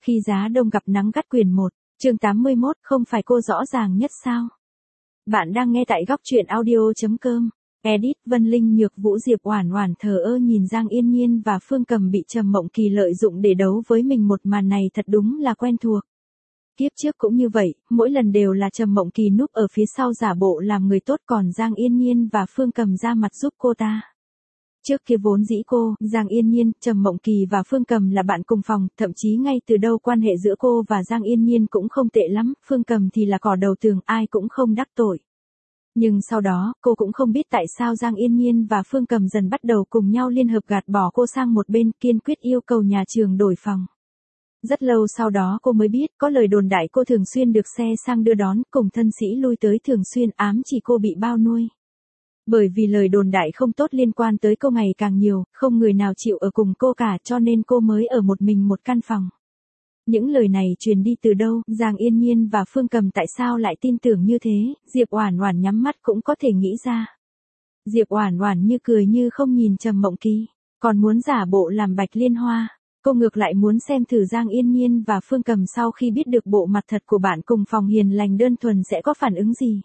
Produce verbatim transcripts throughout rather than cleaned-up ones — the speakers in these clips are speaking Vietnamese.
Khi giá đông gặp nắng gắt quyển một, chương tám mươi mốt, không phải cô rõ ràng nhất sao? Bạn đang nghe tại góc truyện audio.com. Edit Vân Linh Nhược Vũ Diệp Oản Oản thờ ơ nhìn Giang Yên Nhiên và Phương Cầm bị Trầm Mộng Kỳ lợi dụng để đấu với mình, một màn này thật đúng là quen thuộc. Kiếp trước cũng như vậy, mỗi lần đều là Trầm Mộng Kỳ núp ở phía sau giả bộ làm người tốt, còn Giang Yên Nhiên và Phương Cầm ra mặt giúp cô ta. Trước kia vốn dĩ cô, Giang Yên Nhiên, Trầm Mộng Kỳ và Phương Cầm là bạn cùng phòng, thậm chí ngay từ đầu quan hệ giữa cô và Giang Yên Nhiên cũng không tệ lắm, Phương Cầm thì là cỏ đầu tường, ai cũng không đắc tội. Nhưng sau đó, cô cũng không biết tại sao Giang Yên Nhiên và Phương Cầm dần bắt đầu cùng nhau liên hợp gạt bỏ cô sang một bên, kiên quyết yêu cầu nhà trường đổi phòng. Rất lâu sau đó cô mới biết, có lời đồn đại cô thường xuyên được xe sang đưa đón, cùng thân sĩ lui tới, thường xuyên ám chỉ cô bị bao nuôi. Bởi vì lời đồn đại không tốt liên quan tới cô ngày càng nhiều, không người nào chịu ở cùng cô cả, cho nên cô mới ở một mình một căn phòng. Những lời này truyền đi từ đâu, Giang Yên Nhiên và Phương Cầm tại sao lại tin tưởng như thế, Diệp Oản Oản nhắm mắt cũng có thể nghĩ ra. Diệp Oản Oản như cười như không nhìn Trầm Mộng Kỳ, còn muốn giả bộ làm Bạch Liên Hoa. Cô ngược lại muốn xem thử Giang Yên Nhiên và Phương Cầm sau khi biết được bộ mặt thật của bạn cùng phòng hiền lành đơn thuần sẽ có phản ứng gì.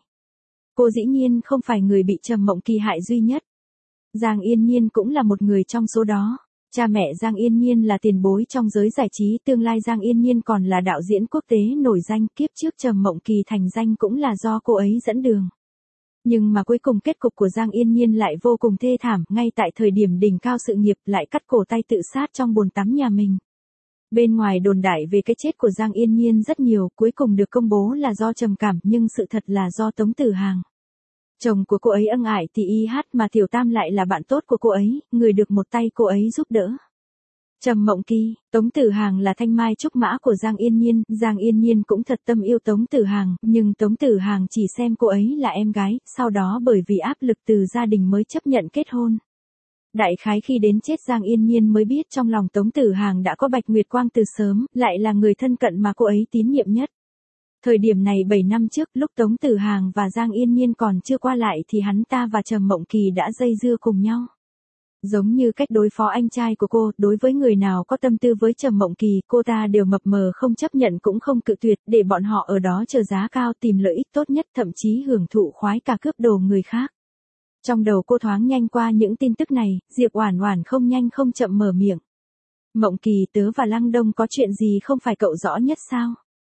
Cô dĩ nhiên không phải người bị Trầm Mộng Kỳ hại duy nhất. Giang Yên Nhiên cũng là một người trong số đó. Cha mẹ Giang Yên Nhiên là tiền bối trong giới giải trí, tương lai Giang Yên Nhiên còn là đạo diễn quốc tế nổi danh, kiếp trước Trầm Mộng Kỳ thành danh cũng là do cô ấy dẫn đường. Nhưng mà cuối cùng kết cục của Giang Yên Nhiên lại vô cùng thê thảm, ngay tại thời điểm đỉnh cao sự nghiệp lại cắt cổ tay tự sát trong bồn tắm nhà mình. Bên ngoài đồn đại về cái chết của Giang Yên Nhiên rất nhiều, cuối cùng được công bố là do trầm cảm, nhưng sự thật là do Tống Tử Hàng. Chồng của cô ấy ân ải thì y hát mà Tiểu Tam lại là bạn tốt của cô ấy, người được một tay cô ấy giúp đỡ. Trầm Mộng Kỳ, Tống Tử Hàng là thanh mai trúc mã của Giang Yên Nhiên, Giang Yên Nhiên cũng thật tâm yêu Tống Tử Hàng, nhưng Tống Tử Hàng chỉ xem cô ấy là em gái, sau đó bởi vì áp lực từ gia đình mới chấp nhận kết hôn. Đại khái khi đến chết Giang Yên Nhiên mới biết trong lòng Tống Tử Hàng đã có Bạch Nguyệt Quang từ sớm, lại là người thân cận mà cô ấy tín nhiệm nhất. Thời điểm này bảy năm trước, lúc Tống Tử Hàng và Giang Yên Nhiên còn chưa qua lại thì hắn ta và Trầm Mộng Kỳ đã dây dưa cùng nhau. Giống như cách đối phó anh trai của cô, đối với người nào có tâm tư với Trầm Mộng Kỳ, cô ta đều mập mờ không chấp nhận cũng không cự tuyệt, để bọn họ ở đó chờ giá cao tìm lợi ích tốt nhất, thậm chí hưởng thụ khoái cả cướp đồ người khác. Trong đầu cô thoáng nhanh qua những tin tức này, Diệp Oản Oản không nhanh không chậm mở miệng. Mộng Kỳ, tớ và Lăng Đông có chuyện gì không phải cậu rõ nhất sao?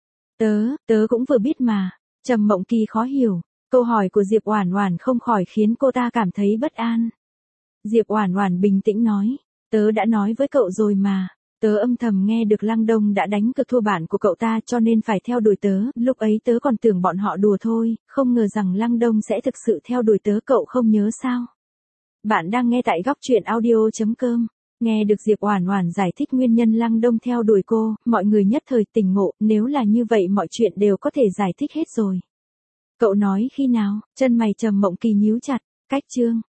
Tớ, tớ cũng vừa biết mà. Trầm Mộng Kỳ khó hiểu, câu hỏi của Diệp Oản Oản không khỏi khiến cô ta cảm thấy bất an. Diệp Oản Oản bình tĩnh nói, tớ đã nói với cậu rồi mà, tớ âm thầm nghe được Lăng Đông đã đánh cược thua bạn của cậu ta cho nên phải theo đuổi tớ, lúc ấy tớ còn tưởng bọn họ đùa thôi, không ngờ rằng Lăng Đông sẽ thực sự theo đuổi tớ, cậu không nhớ sao? Bạn đang nghe tại góc truyện audio.com. Nghe được Diệp Oản Oản giải thích nguyên nhân Lăng Đông theo đuổi cô, mọi người nhất thời tỉnh ngộ, nếu là như vậy mọi chuyện đều có thể giải thích hết rồi. Cậu nói khi nào? Chân mày Trầm Mộng Kỳ nhíu chặt, cách chương